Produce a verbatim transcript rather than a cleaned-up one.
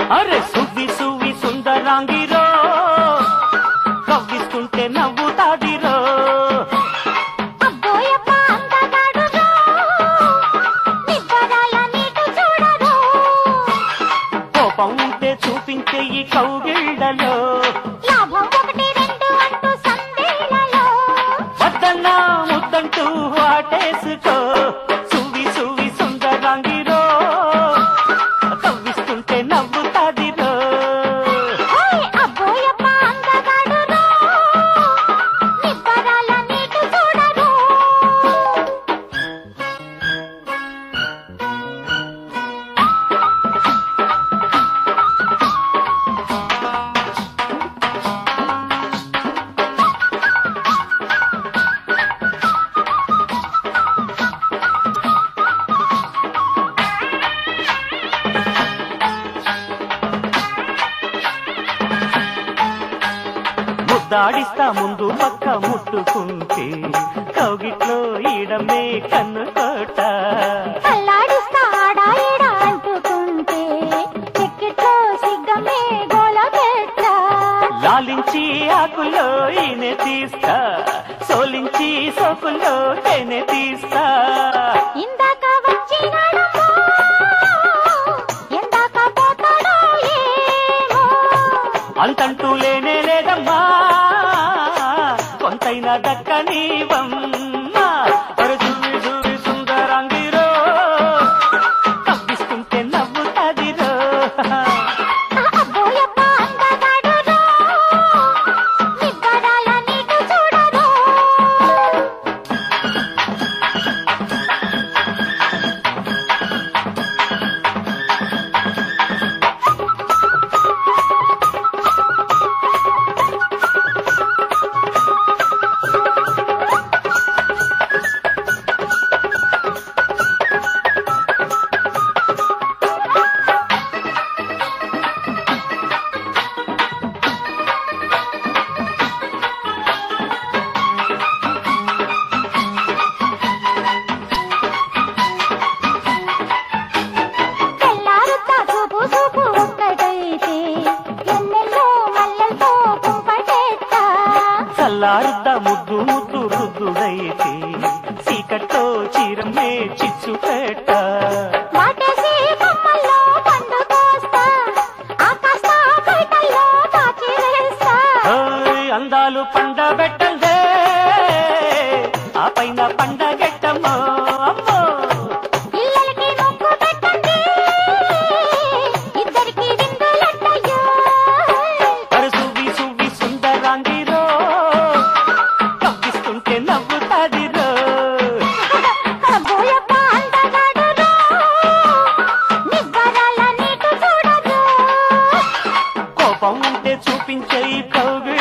అరే సువ్వి సువ్వి సుందరాంగిరో కవ్విస్తుంటే నవ్వుతాదిరో కోపం ఉంటే చూపించే ఈ కౌగిళ్ళలో వద్దన్నా ముద్దంటూ వాటేసుకో సువ్వి సువ్వి సుందరాంగిరో కవ్విస్తుంటే నవ్వుతాదిరో దాడిస్తా ముందు పక్క ముట్టుకుంటే కౌగిట్లో ఈడమే కన్ను కోట అల్లాడిస్తా ఆడా ఈడా అంటుకుంటే చెక్కిట్లో సిగ్గమే గోల పెట్ట లాలించి ఆకుల్లో ఈనె తీస్తా సోలించి సోకుల్లో తేనె తీస్తా ఇందాక వచ్చినాడమ్మా ఎందాక పోతాడో ఏమో అంతంటూ లేనే లేదమ్మా కొంతైనా దక్కనీవమ్మా సువి సువి సుందరాంగిరో కవ్విస్తుంటే నవ్వుతాదిరో అబ్బోయప్ప అందగాడురో నిబ్బరాల నీకు చూడరో చల్లారుద్ద ముద్దు ముద్దు రుద్దుడైతే చీకట్లో చీరమ్మే చిచ్చు పెట్ట మాటేసి కొమ్మల్లో పండు కోస్తా ఆకాశ బయటల్లో దాచి వేస్తా అందాలు పండబెట్టందే ఆ పైన పండగెట్టమ్మో అమ్మో పిల్లలకి ముక్కు పెట్టండి ఇద్దరికి విందులట్టయ్యో అరే సువ్వి సువ్వి సుందరాంగిరో కవ్విస్తుంటే నవ్వుతాదిరో అబ్బోయప్ప అందగాడురో నిబ్బరాల నీకు చూడరో కోపం ఉంటే చూపించే ఈ కౌగిళ్ళలో